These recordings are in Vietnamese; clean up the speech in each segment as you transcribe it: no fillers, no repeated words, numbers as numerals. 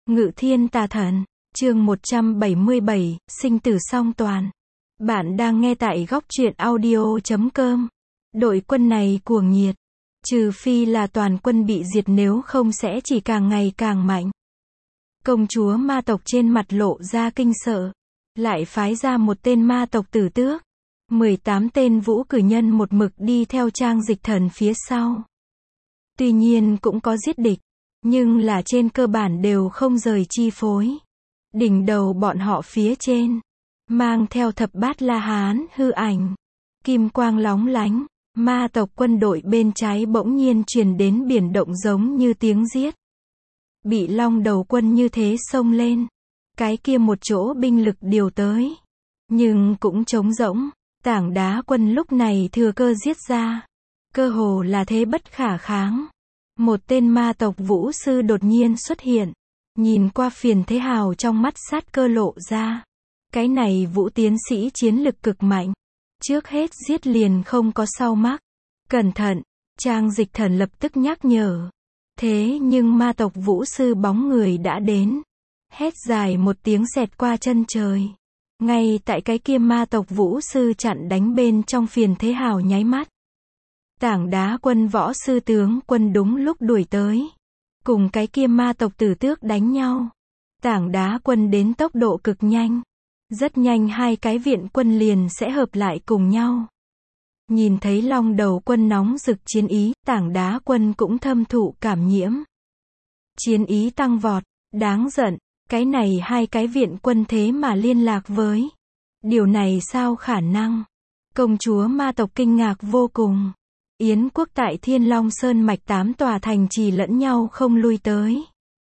Ngự thiên tà thần, chương 177, sinh tử song toàn. Bạn đang nghe tại góc truyện audio.com. Đội quân này cuồng nhiệt. Trừ phi là toàn quân bị diệt, nếu không sẽ chỉ càng ngày càng mạnh. Công chúa ma tộc trên mặt lộ ra kinh sợ. Lại phái ra một tên ma tộc tử tước. 18 tên vũ cử nhân một mực đi theo Trang Dịch Thần phía sau. Tuy nhiên cũng có giết địch, nhưng là trên cơ bản đều không rời chi phối. Đỉnh đầu bọn họ phía trên, mang theo thập bát la hán hư ảnh, kim quang lóng lánh. Ma tộc quân đội bên trái bỗng nhiên truyền đến biển động giống như tiếng giết. Bị long đầu quân như thế xông lên, cái kia một chỗ binh lực điều tới, nhưng cũng trống rỗng. Tảng đá quân lúc này thừa cơ giết ra, cơ hồ là thế bất khả kháng. Một tên ma tộc vũ sư đột nhiên xuất hiện, nhìn qua Phiền Thế Hào trong mắt sát cơ lộ ra. Cái này vũ tiến sĩ chiến lực cực mạnh, trước hết giết liền không có sau mắc. Cẩn thận, Trang Dịch Thần lập tức nhắc nhở. Thế nhưng ma tộc vũ sư bóng người đã đến, hét dài một tiếng xẹt qua chân trời. Ngay tại cái kia ma tộc vũ sư chặn đánh bên trong Phiền Thế Hào nháy mắt, tảng đá quân võ sư tướng quân đúng lúc đuổi tới, cùng cái kia ma tộc tử tước đánh nhau. Tảng đá quân đến tốc độ cực nhanh, rất nhanh hai cái viện quân liền sẽ hợp lại cùng nhau. Nhìn thấy long đầu quân nóng rực chiến ý, tảng đá quân cũng thâm thụ cảm nhiễm. Chiến ý tăng vọt, đáng giận, cái này hai cái viện quân thế mà liên lạc với. Điều này sao khả năng? Công chúa ma tộc kinh ngạc vô cùng. Yến quốc tại Thiên Long Sơn mạch 8 tòa thành trì lẫn nhau không lui tới.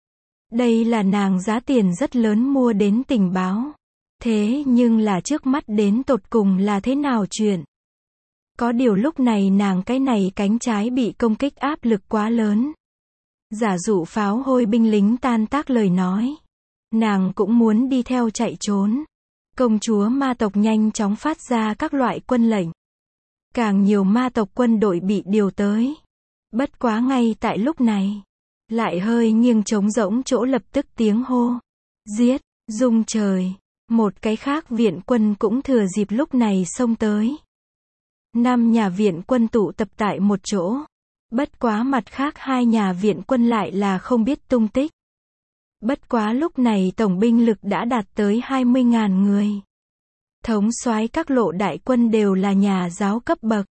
Đây là nàng giá tiền rất lớn mua đến tình báo. Thế nhưng là trước mắt đến tột cùng là thế nào chuyện? Có điều lúc này nàng cái này cánh trái bị công kích áp lực quá lớn. Giả dụ pháo hôi binh lính tan tác lời nói, nàng cũng muốn đi theo chạy trốn. Công chúa ma tộc nhanh chóng phát ra các loại quân lệnh. Càng nhiều ma tộc quân đội bị điều tới. Bất quá ngay tại lúc này, lại hơi nghiêng trống rỗng chỗ lập tức tiếng hô giết, rung trời. Một cái khác viện quân cũng thừa dịp lúc này xông tới. 5 nhà viện quân tụ tập tại một chỗ. Bất quá mặt khác 2 nhà viện quân lại là không biết tung tích. Bất quá lúc này tổng binh lực đã đạt tới 20.000 người. Thống soái các lộ đại quân đều là nhà giáo cấp bậc.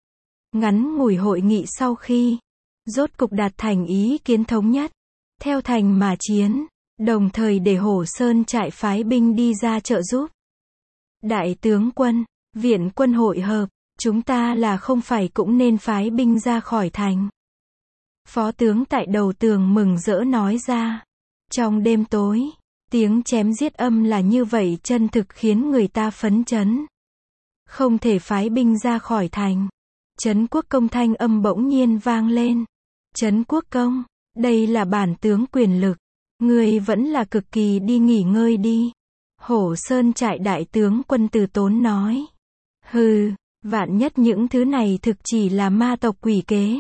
Ngắn ngủi hội nghị sau khi, rốt cục đạt thành ý kiến thống nhất. Theo thành mà chiến, đồng thời để Hổ Sơn trại phái binh đi ra trợ giúp. Đại tướng quân, viện quân hội hợp, chúng ta là không phải cũng nên phái binh ra khỏi thành. Phó tướng tại đầu tường mừng rỡ nói ra. Trong đêm tối, tiếng chém giết âm là như vậy chân thực khiến người ta phấn chấn. Không thể phái binh ra khỏi thành. Trấn Quốc Công thanh âm bỗng nhiên vang lên. Trấn Quốc Công, đây là bản tướng quyền lực. Người vẫn là cực kỳ đi nghỉ ngơi đi. Hổ Sơn trại đại tướng quân Từ Tốn nói. Hừ, vạn nhất những thứ này thực chỉ là ma tộc quỷ kế.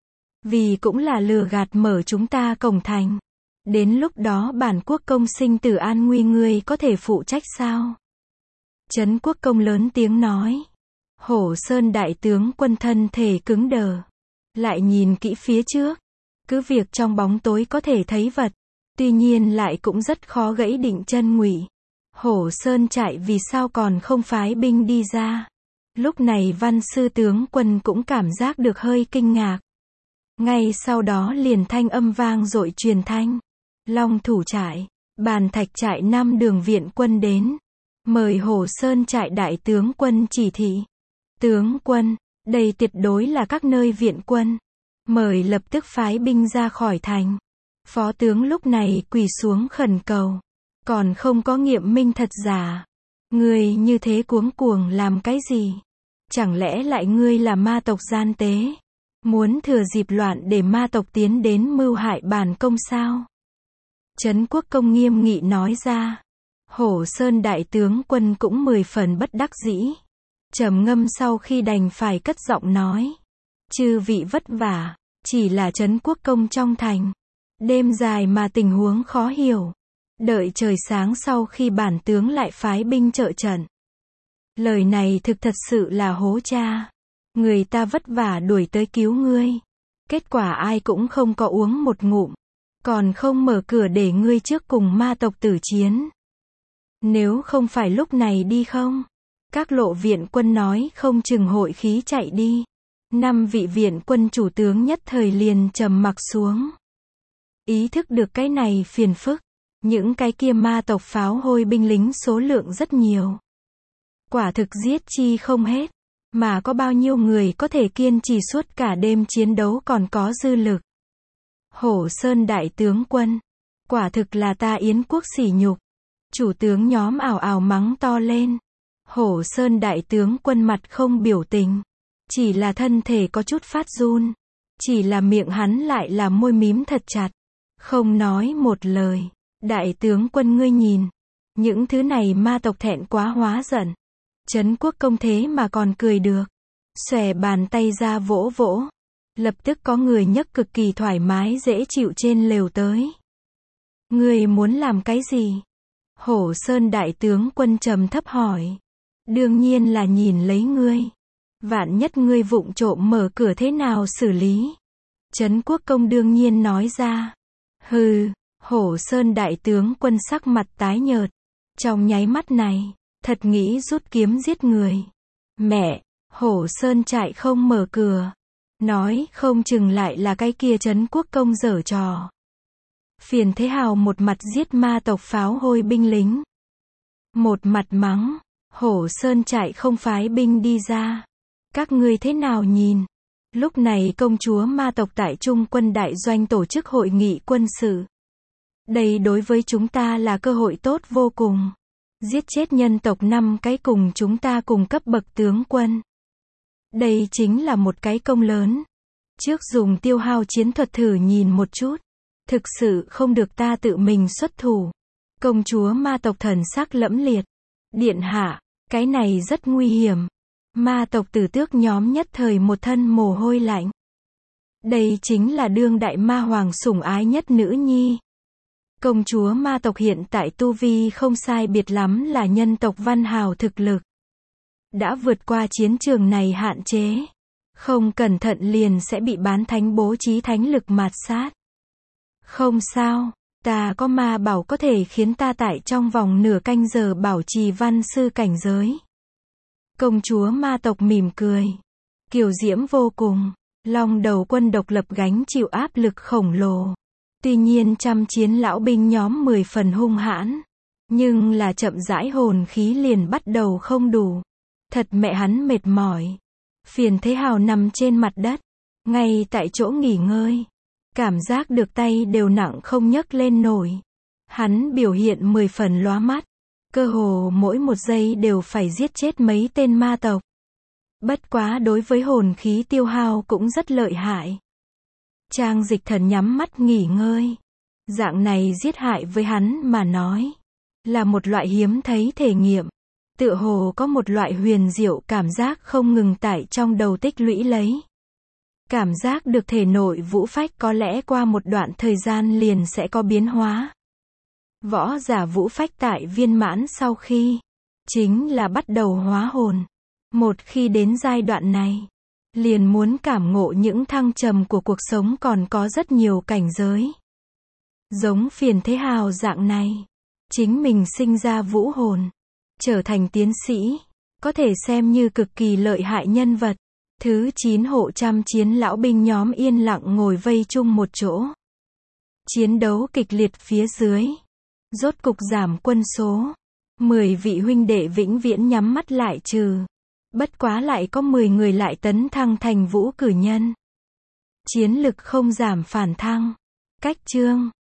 Vì cũng là lừa gạt mở chúng ta cổng thành. Đến lúc đó bản quốc công sinh tử an nguy ngươi có thể phụ trách sao? Trấn Quốc Công lớn tiếng nói. Hổ Sơn đại tướng quân thân thể cứng đờ. Lại nhìn kỹ phía trước. Cứ việc trong bóng tối có thể thấy vật. Tuy nhiên lại cũng rất khó gãy định chân ngụy. Hổ Sơn trại vì sao còn không phái binh đi ra? Lúc này văn sư tướng quân cũng cảm giác được hơi kinh ngạc. Ngay sau đó liền thanh âm vang dội truyền thanh. Long thủ trại, Bàn Thạch trại 5 đường viện quân đến. Mời Hổ Sơn trại đại tướng quân chỉ thị. Tướng quân, đây tuyệt đối là các nơi viện quân. Mời lập tức phái binh ra khỏi thành. Phó tướng lúc này quỳ xuống khẩn cầu. Còn không có nghiệm minh thật giả. Ngươi như thế cuống cuồng làm cái gì? Chẳng lẽ lại ngươi là ma tộc gian tế? Muốn thừa dịp loạn để ma tộc tiến đến mưu hại bản công sao? Trấn Quốc Công nghiêm nghị nói ra. Hổ Sơn đại tướng quân cũng 10 phần bất đắc dĩ. Trầm ngâm sau khi đành phải cất giọng nói. Chư vị vất vả, chỉ là Trấn Quốc Công trong thành. Đêm dài mà tình huống khó hiểu. Đợi trời sáng sau khi bản tướng lại phái binh trợ trận. Lời này thực thật sự là hố cha. Người ta vất vả đuổi tới cứu ngươi. Kết quả ai cũng không có uống một ngụm. Còn không mở cửa để ngươi trước cùng ma tộc tử chiến. Nếu không phải lúc này đi không? Các lộ viện quân nói không chừng hội khí chạy đi. 5 vị viện quân chủ tướng nhất thời liền trầm mặc xuống. Ý thức được cái này phiền phức. Những cái kia ma tộc pháo hôi binh lính số lượng rất nhiều. Quả thực giết chi không hết. Mà có bao nhiêu người có thể kiên trì suốt cả đêm chiến đấu còn có dư lực. Hổ Sơn đại tướng quân. Quả thực là ta Yến quốc sỉ nhục. Chủ tướng nhóm ào ào mắng to lên. Hổ Sơn đại tướng quân mặt không biểu tình. Chỉ là thân thể có chút phát run. Chỉ là miệng hắn lại là môi mím thật chặt. Không nói một lời. Đại tướng quân ngươi nhìn. Những thứ này ma tộc thẹn quá hóa giận. Trấn quốc công thế mà còn cười được. Xòe bàn tay ra vỗ vỗ. Lập tức có người nhấc cực kỳ thoải mái dễ chịu trên lều tới. Ngươi muốn làm cái gì? Hổ Sơn đại tướng quân trầm thấp hỏi. Đương nhiên là nhìn lấy ngươi. Vạn nhất ngươi vụng trộm mở cửa thế nào xử lý? Trấn quốc công đương nhiên nói ra. Hừ, Hổ Sơn đại tướng quân sắc mặt tái nhợt. Trong nháy mắt này, thật nghĩ rút kiếm giết người. Mẹ, Hổ Sơn chạy không mở cửa. Nói không chừng lại là cái kia Trấn quốc công giở trò. Phiền Thế Hào một mặt giết ma tộc pháo hôi binh lính. Một mặt mắng, Hổ Sơn chạy không phái binh đi ra. Các ngươi thế nào nhìn? Lúc này công chúa ma tộc tại Trung quân đại doanh tổ chức hội nghị quân sự. Đây đối với chúng ta là cơ hội tốt vô cùng. Giết chết nhân tộc 5 cái cùng chúng ta cùng cấp bậc tướng quân. Đây chính là một cái công lớn. Trước dùng tiêu hao chiến thuật thử nhìn một chút. Thực sự không được ta tự mình xuất thủ. Công chúa ma tộc thần sắc lẫm liệt. Điện hạ, cái này rất nguy hiểm. Ma tộc tử tước nhóm nhất thời một thân mồ hôi lạnh. Đây chính là đương đại ma hoàng sủng ái nhất nữ nhi. Công chúa ma tộc hiện tại tu vi không sai biệt lắm là nhân tộc văn hào thực lực. Đã vượt qua chiến trường này hạn chế. Không cẩn thận liền sẽ bị bán thánh bố trí thánh lực mạt sát. Không sao, ta có ma bảo có thể khiến ta tại trong vòng nửa canh giờ bảo trì văn sư cảnh giới. Công chúa ma tộc mỉm cười. Kiều diễm vô cùng. Long đầu quân độc lập gánh chịu áp lực khổng lồ. Tuy nhiên trăm chiến lão binh nhóm 10 phần hung hãn. Nhưng là chậm rãi hồn khí liền bắt đầu không đủ. Thật mẹ hắn mệt mỏi. Phiền Thế Hào nằm trên mặt đất. Ngay tại chỗ nghỉ ngơi. Cảm giác được tay đều nặng không nhấc lên nổi. Hắn biểu hiện 10 phần lóa mắt. Cơ hồ mỗi một giây đều phải giết chết mấy tên ma tộc. Bất quá đối với hồn khí tiêu hao cũng rất lợi hại. Trang Dịch Thần nhắm mắt nghỉ ngơi. Dạng này giết hại với hắn mà nói. Là một loại hiếm thấy thể nghiệm. Tựa hồ có một loại huyền diệu cảm giác không ngừng tại trong đầu tích lũy lấy. Cảm giác được thể nội vũ phách có lẽ qua một đoạn thời gian liền sẽ có biến hóa. Võ giả vũ phách tại viên mãn sau khi, chính là bắt đầu hóa hồn. Một khi đến giai đoạn này, liền muốn cảm ngộ những thăng trầm của cuộc sống còn có rất nhiều cảnh giới. Giống Phiền Thế Hào dạng này, chính mình sinh ra vũ hồn, trở thành tiến sĩ, có thể xem như cực kỳ lợi hại nhân vật. Thứ 9 hộ trăm chiến lão binh nhóm yên lặng ngồi vây chung một chỗ. Chiến đấu kịch liệt phía dưới. Rốt cục giảm quân số. 10 vị huynh đệ vĩnh viễn nhắm mắt lại trừ. Bất quá lại có 10 người lại tấn thăng thành vũ cử nhân. Chiến lực không giảm phản thăng. Cách chương.